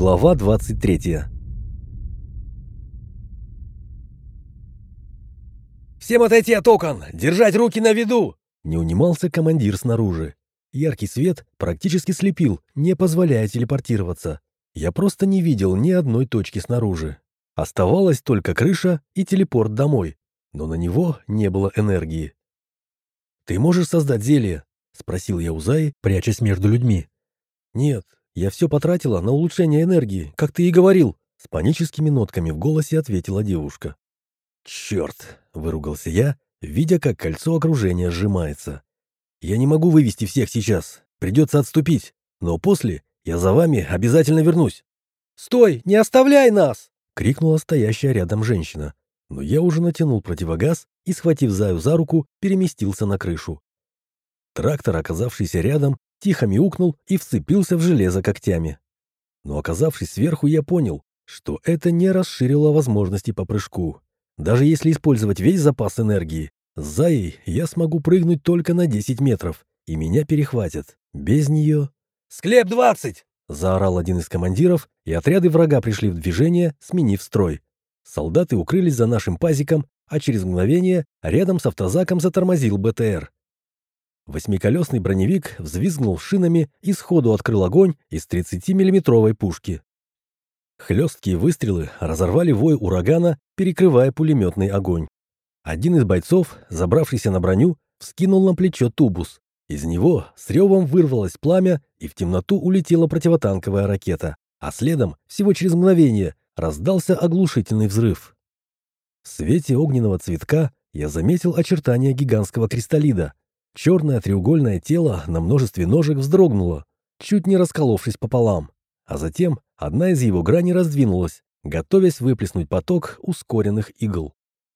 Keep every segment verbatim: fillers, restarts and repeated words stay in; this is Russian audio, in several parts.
Глава двадцать третья. «Всем отойти от окон! Держать руки на виду!» Не унимался командир снаружи. Яркий свет практически слепил, не позволяя телепортироваться. Я просто не видел ни одной точки снаружи. Оставалась только крыша и телепорт домой, но на него не было энергии. «Ты можешь создать зелье?» — спросил я у Заи, прячась между людьми. «Нет, я все потратила на улучшение энергии, как ты и говорил», — с паническими нотками в голосе ответила девушка. «Черт!» — выругался я, видя, как кольцо окружения сжимается. «Я не могу вывести всех сейчас, придется отступить, но после я за вами обязательно вернусь». «Стой! Не оставляй нас!» — крикнула стоящая рядом женщина. Но я уже натянул противогаз и, схватив Заю за руку, переместился на крышу. Трактор, оказавшийся рядом, тихо мяукнул и вцепился в железо когтями. Но, оказавшись сверху, я понял, что это не расширило возможности по прыжку. Даже если использовать весь запас энергии, с Заей я смогу прыгнуть только на десять метров, и меня перехватят. Без нее... «Склеп двадцать!» — заорал один из командиров, и отряды врага пришли в движение, сменив строй. Солдаты укрылись за нашим пазиком, а через мгновение рядом с автозаком затормозил БТР. Восьмиколесный броневик взвизгнул шинами и сходу открыл огонь из тридцатимиллиметровой пушки. Хлесткие выстрелы разорвали вой урагана, перекрывая пулеметный огонь. Один из бойцов, забравшийся на броню, вскинул на плечо тубус. Из него с ревом вырвалось пламя, и в темноту улетела противотанковая ракета, а следом, всего через мгновение, раздался оглушительный взрыв. В свете огненного цветка я заметил очертания гигантского кристаллида. Черное треугольное тело на множестве ножек вздрогнуло, чуть не расколовшись пополам, а затем одна из его граней раздвинулась, готовясь выплеснуть поток ускоренных игл.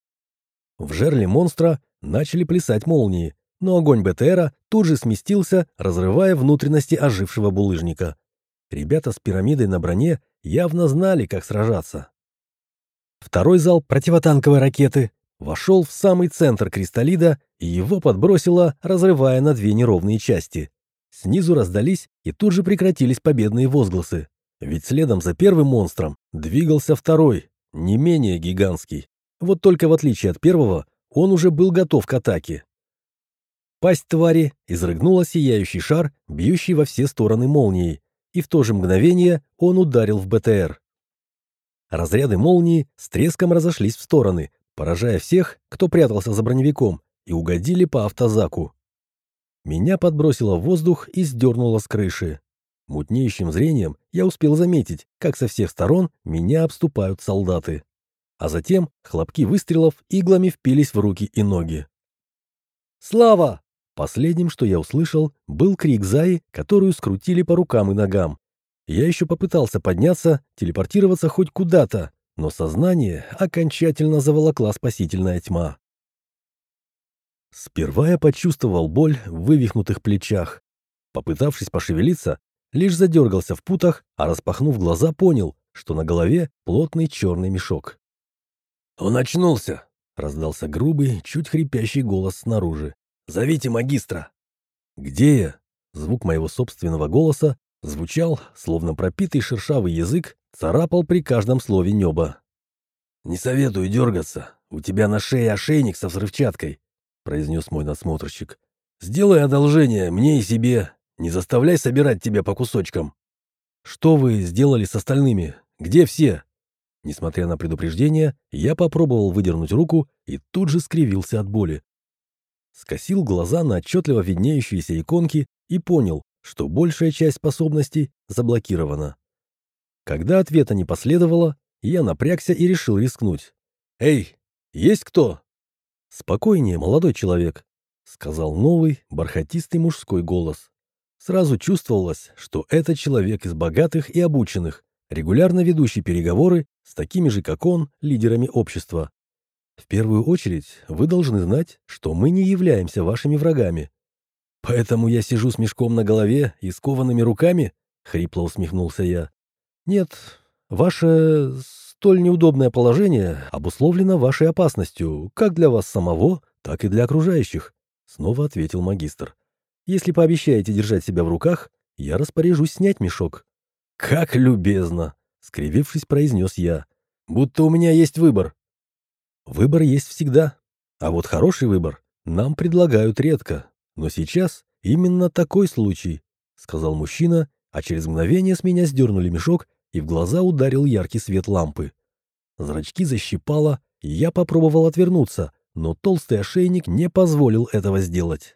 В жерле монстра начали плясать молнии, но огонь БТРа тут же сместился, разрывая внутренности ожившего булыжника. Ребята с пирамидой на броне явно знали, как сражаться. Второй залп противотанковой ракеты вошел в самый центр кристаллида, и его подбросило, разрывая на две неровные части. Снизу раздались и тут же прекратились победные возгласы. Ведь следом за первым монстром двигался второй, не менее гигантский. Вот только в отличие от первого, он уже был готов к атаке. Пасть твари изрыгнула сияющий шар, бьющий во все стороны молнией, и в то же мгновение он ударил в БТР. Разряды молнии с треском разошлись в стороны, поражая всех, кто прятался за броневиком, и угодили по автозаку. Меня подбросило в воздух и сдернуло с крыши. Мутнеющим зрением я успел заметить, как со всех сторон меня обступают солдаты. А затем хлопки выстрелов иглами впились в руки и ноги. «Слава!» Последним, что я услышал, был крик Заи, которую скрутили по рукам и ногам. Я еще попытался подняться, телепортироваться хоть куда-то, но сознание окончательно заволокла спасительная тьма. Сперва я почувствовал боль в вывихнутых плечах. Попытавшись пошевелиться, лишь задергался в путах, а распахнув глаза, понял, что на голове плотный черный мешок. «Он очнулся!» — раздался грубый, чуть хрипящий голос снаружи. «Зовите магистра!» «Где я?» Звук моего собственного голоса звучал, словно пропитый шершавый язык царапал при каждом слове неба. «Не советую дергаться. У тебя на шее ошейник со взрывчаткой», — произнес мой надсмотрщик. «Сделай одолжение мне и себе. Не заставляй собирать тебя по кусочкам». «Что вы сделали с остальными? Где все?» Несмотря на предупреждение, я попробовал выдернуть руку и тут же скривился от боли. Скосил глаза на отчетливо виднеющиеся иконки и понял, что большая часть способностей заблокирована. Когда ответа не последовало, я напрягся и решил рискнуть. «Эй, есть кто?» «Спокойнее, молодой человек», — сказал новый, бархатистый мужской голос. Сразу чувствовалось, что это человек из богатых и обученных, регулярно ведущий переговоры с такими же, как он, лидерами общества. В первую очередь, вы должны знать, что мы не являемся вашими врагами. Поэтому я сижу с мешком на голове и скованными руками? Хрипло усмехнулся я. Нет, ваше столь неудобное положение обусловлено вашей опасностью, как для вас самого, так и для окружающих, снова ответил магистр. Если пообещаете держать себя в руках, я распоряжусь снять мешок. Как любезно! — скривившись, произнес я. «Будто у меня есть выбор». «Выбор есть всегда. А вот хороший выбор нам предлагают редко. Но сейчас именно такой случай», — сказал мужчина, а через мгновение с меня сдернули мешок, и в глаза ударил яркий свет лампы. Зрачки защипало, и я попробовал отвернуться, но толстый ошейник не позволил этого сделать.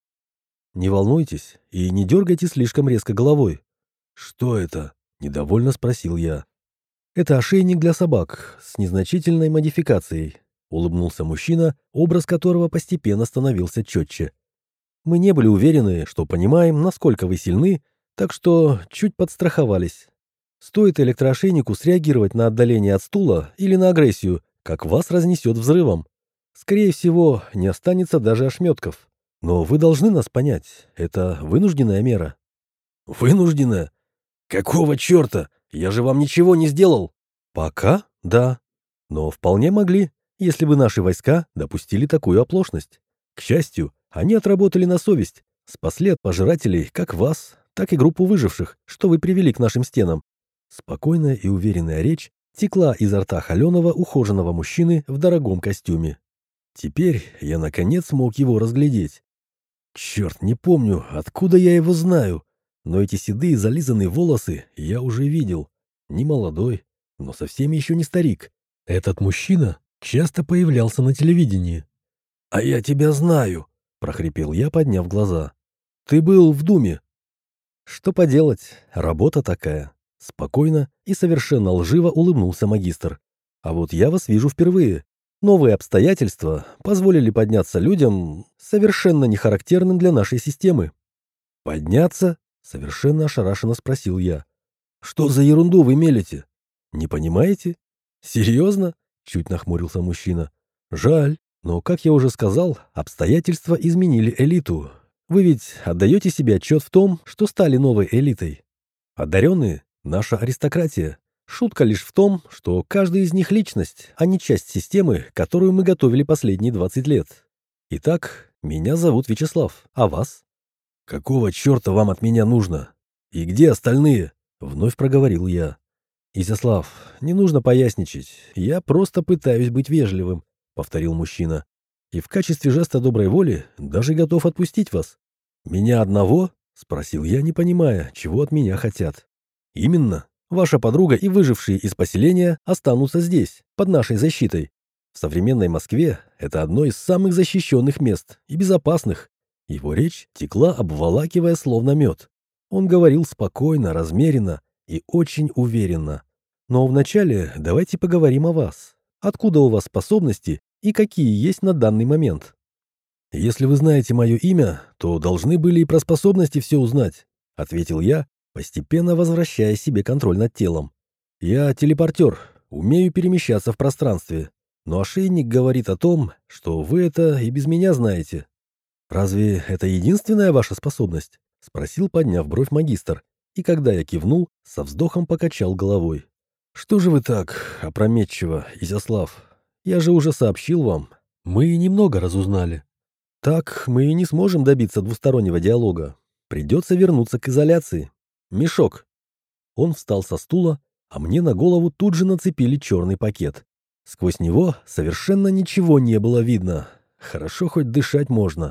«Не волнуйтесь и не дергайте слишком резко головой». «Что это?» — недовольно спросил я. «Это ошейник для собак с незначительной модификацией», — улыбнулся мужчина, образ которого постепенно становился четче. «Мы не были уверены, что понимаем, насколько вы сильны, так что чуть подстраховались. Стоит электроошейнику среагировать на отдаление от стула или на агрессию, как вас разнесет взрывом. Скорее всего, не останется даже ошметков. Но вы должны нас понять, это вынужденная мера». «Вынужденная? Какого черта? Я же вам ничего не сделал!» «Пока — да. Но вполне могли, если бы наши войска допустили такую оплошность. К счастью, они отработали на совесть, спасли от пожирателей как вас, так и группу выживших, что вы привели к нашим стенам». Спокойная и уверенная речь текла изо рта холеного ухоженного мужчины в дорогом костюме. Теперь я наконец смог его разглядеть. Черт, не помню, откуда я его знаю, но эти седые зализанные волосы я уже видел. Не молодой, но совсем еще не старик. Этот мужчина часто появлялся на телевидении. «А я тебя знаю», — прохрипел я, подняв глаза. «Ты был в Думе». «Что поделать, работа такая». Спокойно и совершенно лживо улыбнулся магистр. «А вот я вас вижу впервые. Новые обстоятельства позволили подняться людям, совершенно не характерным для нашей системы». «Подняться?» — совершенно ошарашенно спросил я. «Что за ерунду вы мелете? Не понимаете? Серьезно?» — чуть нахмурился мужчина. «Жаль, но, как я уже сказал, обстоятельства изменили элиту. Вы ведь отдаете себе отчет в том, что стали новой элитой. Одаренные — наша аристократия. Шутка лишь в том, что каждый из них личность, а не часть системы, которую мы готовили последние двадцать лет. Итак, меня зовут Вячеслав, а вас?» «Какого черта вам от меня нужно? И где остальные?» — вновь проговорил я. «Изяслав, не нужно поясничать. Я просто пытаюсь быть вежливым», — повторил мужчина. «И в качестве жеста доброй воли даже готов отпустить вас». «Меня одного?» — спросил я, не понимая, чего от меня хотят. «Именно. Ваша подруга и выжившие из поселения останутся здесь, под нашей защитой. В современной Москве это одно из самых защищенных мест и безопасных». Его речь текла, обволакивая словно мед. Он говорил спокойно, размеренно и очень уверенно. «Но вначале давайте поговорим о вас. Откуда у вас способности и какие есть на данный момент?» «Если вы знаете мое имя, то должны были и про способности все узнать», — ответил я, постепенно возвращая себе контроль над телом. «Я телепортер, умею перемещаться в пространстве, но ошейник говорит о том, что вы это и без меня знаете». «Разве это единственная ваша способность?» — спросил, подняв бровь магистр, и когда я кивнул, со вздохом покачал головой. «Что же вы так опрометчиво, Изяслав? Я же уже сообщил вам. Мы немного разузнали. Так мы и не сможем добиться двустороннего диалога. Придется вернуться к изоляции. Мешок». Он встал со стула, а мне на голову тут же нацепили черный пакет. Сквозь него совершенно ничего не было видно. Хорошо, хоть дышать можно.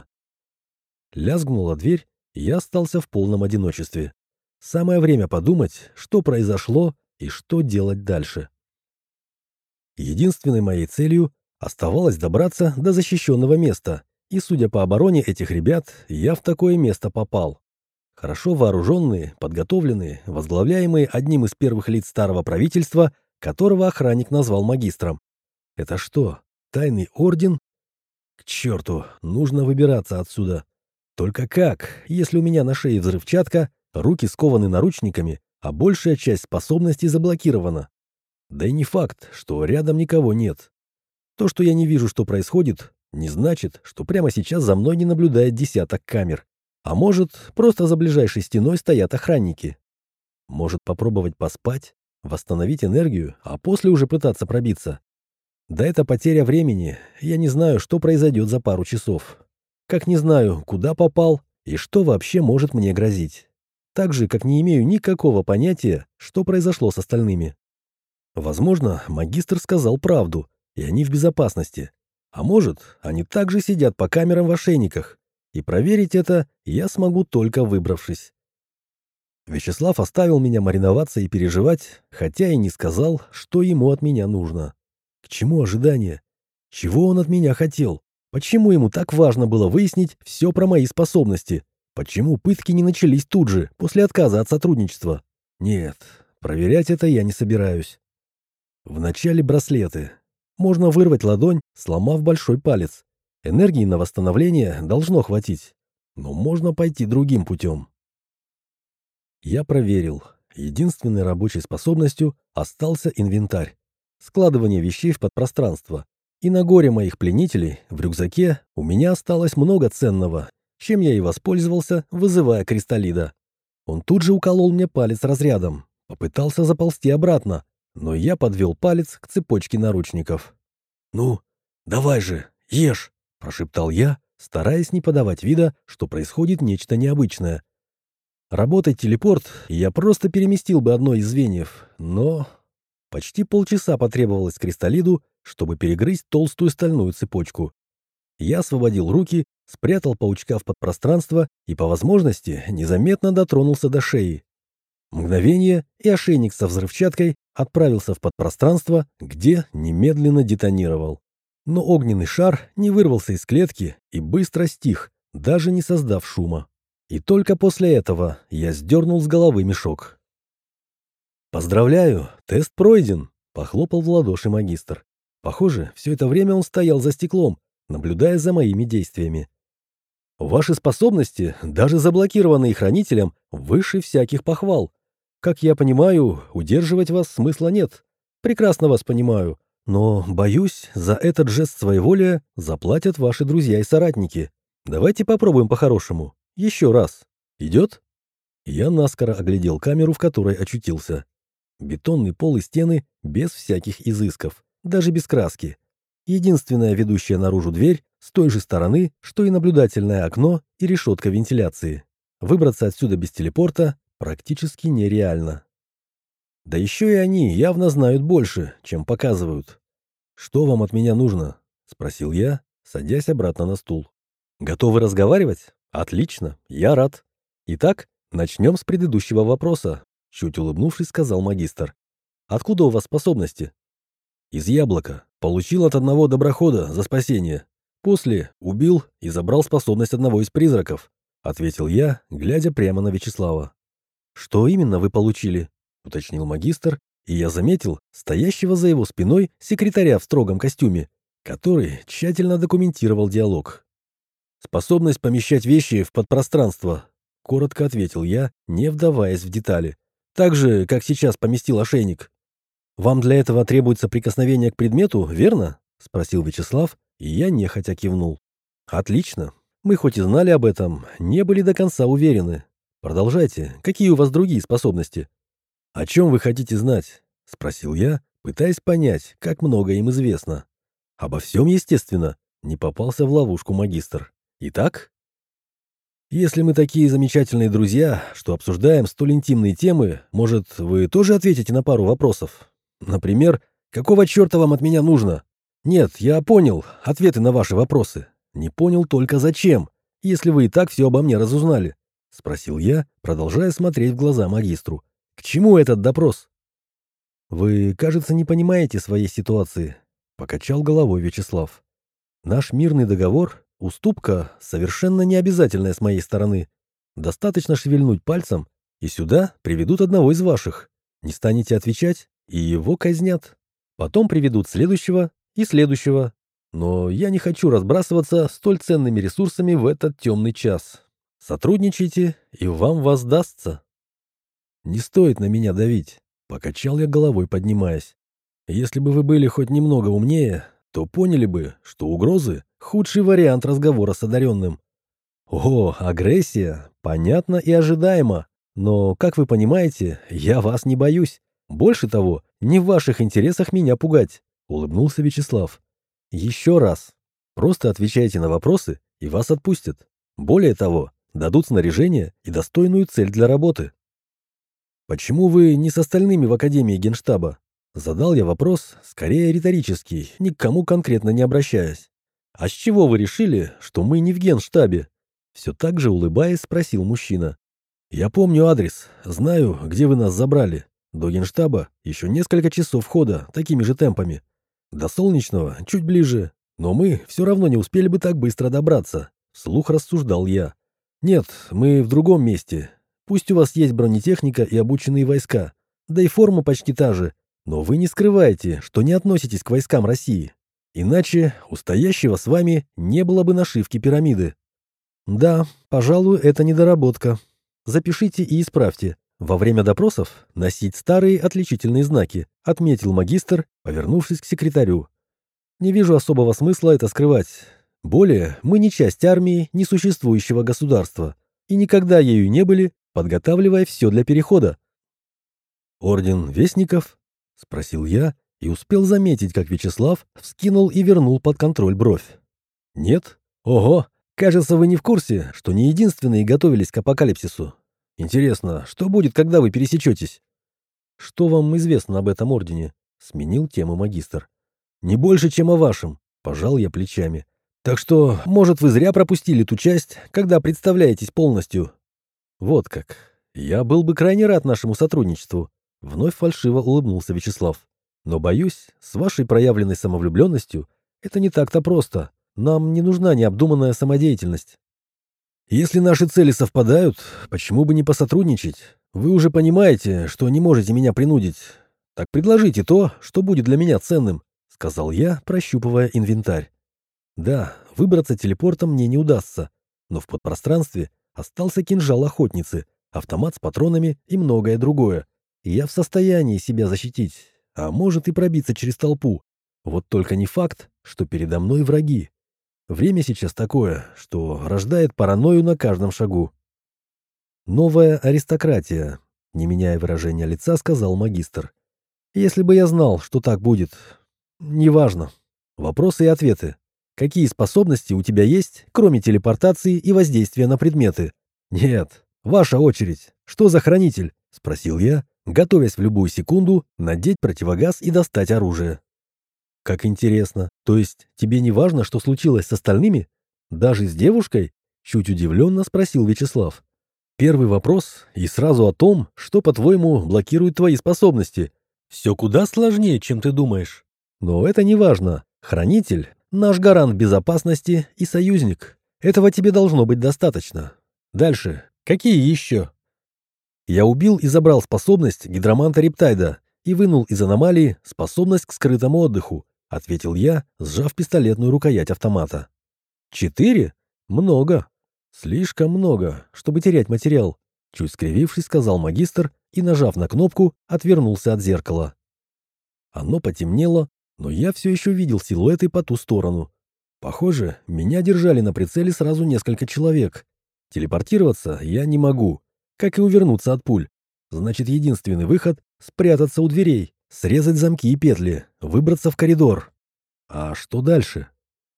Лязгнула дверь, и я остался в полном одиночестве. Самое время подумать, что произошло и что делать дальше. Единственной моей целью оставалось добраться до защищенного места, и, судя по обороне этих ребят, я в такое место попал. Хорошо вооруженные, подготовленные, возглавляемые одним из первых лиц старого правительства, которого охранник назвал магистром. Это что, тайный орден? К черту, нужно выбираться отсюда. Только как, если у меня на шее взрывчатка, руки скованы наручниками, а большая часть способностей заблокирована? Да и не факт, что рядом никого нет. То, что я не вижу, что происходит, не значит, что прямо сейчас за мной не наблюдает десяток камер. А может, просто за ближайшей стеной стоят охранники. Может, попробовать поспать, восстановить энергию, а после уже пытаться пробиться? Да это потеря времени, я не знаю, что произойдет за пару часов. Как не знаю, куда попал и что вообще может мне грозить. Так же, как не имею никакого понятия, что произошло с остальными. Возможно, магистр сказал правду, и они в безопасности. А может, они также сидят по камерам в ошейниках. И проверить это я смогу, только выбравшись. Вячеслав оставил меня мариноваться и переживать, хотя и не сказал, что ему от меня нужно. К чему ожидание? Чего он от меня хотел? Почему ему так важно было выяснить все про мои способности? Почему пытки не начались тут же, после отказа от сотрудничества? Нет, проверять это я не собираюсь. Вначале браслеты. Можно вырвать ладонь, сломав большой палец. Энергии на восстановление должно хватить. Но можно пойти другим путем. Я проверил. Единственной рабочей способностью остался инвентарь. Складывание вещей в подпространство. И на горе моих пленителей в рюкзаке у меня осталось много ценного, чем я и воспользовался, вызывая кристаллида. Он тут же уколол мне палец разрядом. Попытался заползти обратно, но я подвел палец к цепочке наручников. «Ну, давай же, ешь!» – прошептал я, стараясь не подавать вида, что происходит нечто необычное. Работай телепорт, я просто переместил бы одно из звеньев, но... Почти полчаса потребовалось кристаллиду, чтобы перегрызть толстую стальную цепочку. Я освободил руки, спрятал паучка в подпространство и, по возможности, незаметно дотронулся до шеи. Мгновение, и ошейник со взрывчаткой отправился в подпространство, где немедленно детонировал. Но огненный шар не вырвался из клетки и быстро стих, даже не создав шума. И только после этого я сдернул с головы мешок. «Поздравляю, тест пройден», — похлопал в ладоши магистр. Похоже, все это время он стоял за стеклом, наблюдая за моими действиями. «Ваши способности, даже заблокированные хранителем, выше всяких похвал. Как я понимаю, удерживать вас смысла нет. Прекрасно вас понимаю. Но, боюсь, за этот жест своеволия заплатят ваши друзья и соратники. Давайте попробуем по-хорошему. Еще раз. Идет?» Я наскоро оглядел камеру, в которой очутился. Бетонный пол и стены без всяких изысков, даже без краски. Единственная ведущая наружу дверь с той же стороны, что и наблюдательное окно и решетка вентиляции. Выбраться отсюда без телепорта практически нереально. Да еще и они явно знают больше, чем показывают. «Что вам от меня нужно?» — спросил я, садясь обратно на стул. «Готовы разговаривать? Отлично, я рад. Итак, начнем с предыдущего вопроса», — чуть улыбнувшись, сказал магистр. «Откуда у вас способности?» «Из яблока. Получил от одного доброхода за спасение. После убил и забрал способность одного из призраков», — ответил я, глядя прямо на Вячеслава. «Что именно вы получили?» — уточнил магистр, и я заметил стоящего за его спиной секретаря в строгом костюме, который тщательно документировал диалог. «Способность помещать вещи в подпространство», — коротко ответил я, не вдаваясь в детали. «Так же, как сейчас поместил ошейник». «Вам для этого требуется прикосновение к предмету, верно?» — спросил Вячеслав, и я нехотя кивнул. «Отлично. Мы хоть и знали об этом, не были до конца уверены. Продолжайте. Какие у вас другие способности?» «О чем вы хотите знать?» — спросил я, пытаясь понять, как много им известно. «Обо всем, естественно», — не попался в ловушку магистр. «Итак?» «Если мы такие замечательные друзья, что обсуждаем столь интимные темы, может, вы тоже ответите на пару вопросов? Например, какого черта вам от меня нужно? Нет, я понял ответы на ваши вопросы. Не понял только зачем, если вы и так все обо мне разузнали?» — спросил я, продолжая смотреть в глаза магистру. «К чему этот допрос?» «Вы, кажется, не понимаете своей ситуации», — покачал головой Вячеслав. «Наш мирный договор — уступка, совершенно необязательная с моей стороны. Достаточно шевельнуть пальцем, и сюда приведут одного из ваших. Не станете отвечать, и его казнят. Потом приведут следующего и следующего. Но я не хочу разбрасываться столь ценными ресурсами в этот темный час. Сотрудничайте, и вам воздастся». «Не стоит на меня давить», — покачал я головой, поднимаясь. «Если бы вы были хоть немного умнее, то поняли бы, что угрозы — худший вариант разговора с одаренным». «О, агрессия! Понятно и ожидаемо. Но, как вы понимаете, я вас не боюсь. Больше того, не в ваших интересах меня пугать», — улыбнулся Вячеслав. «Еще раз. Просто отвечайте на вопросы, и вас отпустят. Более того, дадут снаряжение и достойную цель для работы». «Почему вы не с остальными в Академии Генштаба?» Задал я вопрос, скорее риторический, ни к кому конкретно не обращаясь. «А с чего вы решили, что мы не в генштабе?» Все так же улыбаясь, спросил мужчина. «Я помню адрес, знаю, где вы нас забрали. До генштаба еще несколько часов хода, такими же темпами. До Солнечного чуть ближе, но мы все равно не успели бы так быстро добраться», — вслух рассуждал я. «Нет, мы в другом месте. Пусть у вас есть бронетехника и обученные войска, да и форма почти та же, но вы не скрываете, что не относитесь к войскам России. Иначе у стоящего с вами не было бы нашивки пирамиды». «Да, пожалуй, это недоработка. Запишите и исправьте. Во время допросов носить старые отличительные знаки», — отметил магистр, повернувшись к секретарю. «Не вижу особого смысла это скрывать. Более, мы не часть армии несуществующего государства и никогда ею не были, подготавливая все для перехода». «Орден Вестников?» — спросил я и успел заметить, как Вячеслав вскинул и вернул под контроль бровь. «Нет? Ого! Кажется, вы не в курсе, что не единственные готовились к апокалипсису. Интересно, что будет, когда вы пересечетесь?» «Что вам известно об этом ордене?» — сменил тему магистр. «Не больше, чем о вашем», — пожал я плечами. «Так что, может, вы зря пропустили ту часть, когда представляетесь полностью». «Вот как. Я был бы крайне рад нашему сотрудничеству», — вновь фальшиво улыбнулся Вячеслав. «Но, боюсь, с вашей проявленной самовлюбленностью это не так-то просто. Нам не нужна необдуманная самодеятельность». «Если наши цели совпадают, почему бы не посотрудничать? Вы уже понимаете, что не можете меня принудить. Так предложите то, что будет для меня ценным», — сказал я, прощупывая инвентарь. «Да, выбраться телепортом мне не удастся, но в подпространстве остался кинжал охотницы, автомат с патронами и многое другое. И я в состоянии себя защитить, а может и пробиться через толпу. Вот только не факт, что передо мной враги. Время сейчас такое, что рождает паранойю на каждом шагу». «Новая аристократия», — не меняя выражения лица, сказал магистр. «Если бы я знал, что так будет. Неважно. Вопросы и ответы. Какие способности у тебя есть, кроме телепортации и воздействия на предметы?» «Нет, ваша очередь. Что за хранитель?» — спросил я, готовясь в любую секунду надеть противогаз и достать оружие. «Как интересно. То есть тебе не важно, что случилось с остальными? Даже с девушкой?» — чуть удивленно спросил Вячеслав. «Первый вопрос и сразу о том, что, по-твоему, блокирует твои способности. Все куда сложнее, чем ты думаешь. Но это не важно. Хранитель — наш гарант безопасности и союзник. Этого тебе должно быть достаточно. Дальше. Какие еще?» «Я убил и забрал способность гидроманта Рептайда и вынул из аномалии способность к скрытому отдыху», — ответил я, сжав пистолетную рукоять автомата. «Четыре? Много. Слишком много, чтобы терять материал», — чуть скривившись, сказал магистр и, нажав на кнопку, отвернулся от зеркала. Оно потемнело, но я все еще видел силуэты по ту сторону. Похоже, меня держали на прицеле сразу несколько человек. Телепортироваться я не могу, как и увернуться от пуль. Значит, единственный выход — спрятаться у дверей, срезать замки и петли, выбраться в коридор. А что дальше?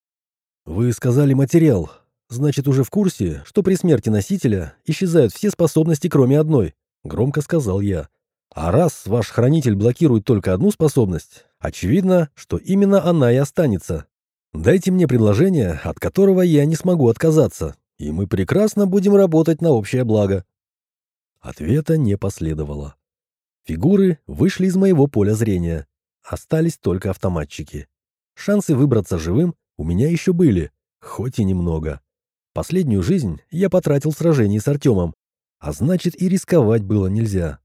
«Вы сказали материал. Значит, уже в курсе, что при смерти носителя исчезают все способности, кроме одной», — громко сказал я. «А раз ваш хранитель блокирует только одну способность, очевидно, что именно она и останется. Дайте мне предложение, от которого я не смогу отказаться, и мы прекрасно будем работать на общее благо». Ответа не последовало. Фигуры вышли из моего поля зрения. Остались только автоматчики. Шансы выбраться живым у меня еще были, хоть и немного. Последнюю жизнь я потратил в сражении с Артемом, а значит и рисковать было нельзя.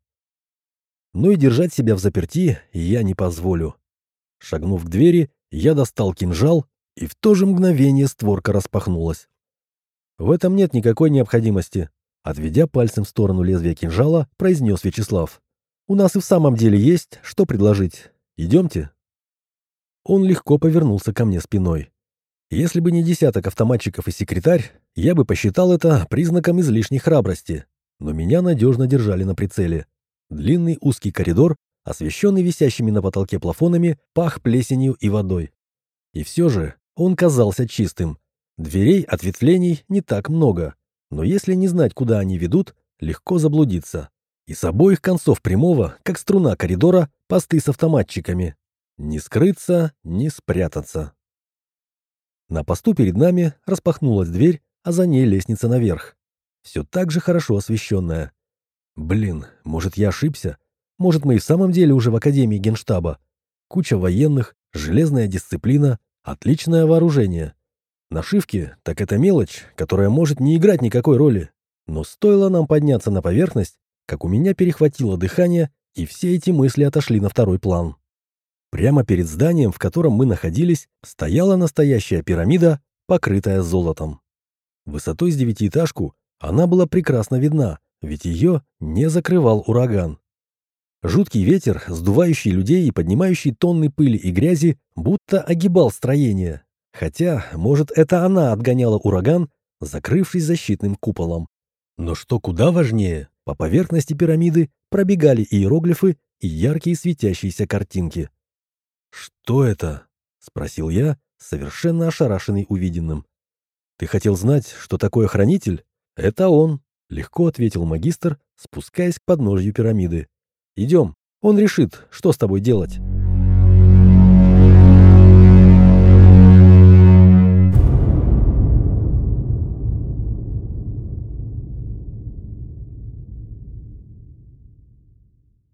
Но и держать себя взаперти я не позволю. Шагнув к двери, я достал кинжал, и в то же мгновение створка распахнулась. «В этом нет никакой необходимости», — отведя пальцем в сторону лезвия кинжала, произнес Вячеслав. «У нас и в самом деле есть, что предложить. Идемте». Он легко повернулся ко мне спиной. Если бы не десяток автоматчиков и секретарь, я бы посчитал это признаком излишней храбрости. Но меня надежно держали на прицеле. Длинный узкий коридор, освещенный висящими на потолке плафонами, пах плесенью и водой. И все же он казался чистым. Дверей, ответвлений не так много, но если не знать, куда они ведут, легко заблудиться. И с обоих концов прямого, как струна коридора, посты с автоматчиками. Не скрыться, не спрятаться. На посту перед нами распахнулась дверь, а за ней лестница наверх. Все так же хорошо освещенная. Блин, может, я ошибся? Может, мы и в самом деле уже в Академии Генштаба? Куча военных, железная дисциплина, отличное вооружение. Нашивки — так это мелочь, которая может не играть никакой роли. Но стоило нам подняться на поверхность, как у меня перехватило дыхание, и все эти мысли отошли на второй план. Прямо перед зданием, в котором мы находились, стояла настоящая пирамида, покрытая золотом. Высотой с девятиэтажку она была прекрасно видна, ведь ее не закрывал ураган. Жуткий ветер, сдувающий людей и поднимающий тонны пыли и грязи, будто огибал строение. Хотя, может, это она отгоняла ураган, закрывшись защитным куполом. Но что куда важнее, по поверхности пирамиды пробегали иероглифы и яркие светящиеся картинки. «Что это?» — спросил я, совершенно ошарашенный увиденным. «Ты хотел знать, что такое хранитель? Это он», — легко ответил магистр, спускаясь к подножью пирамиды. «Идем, он решит, что с тобой делать».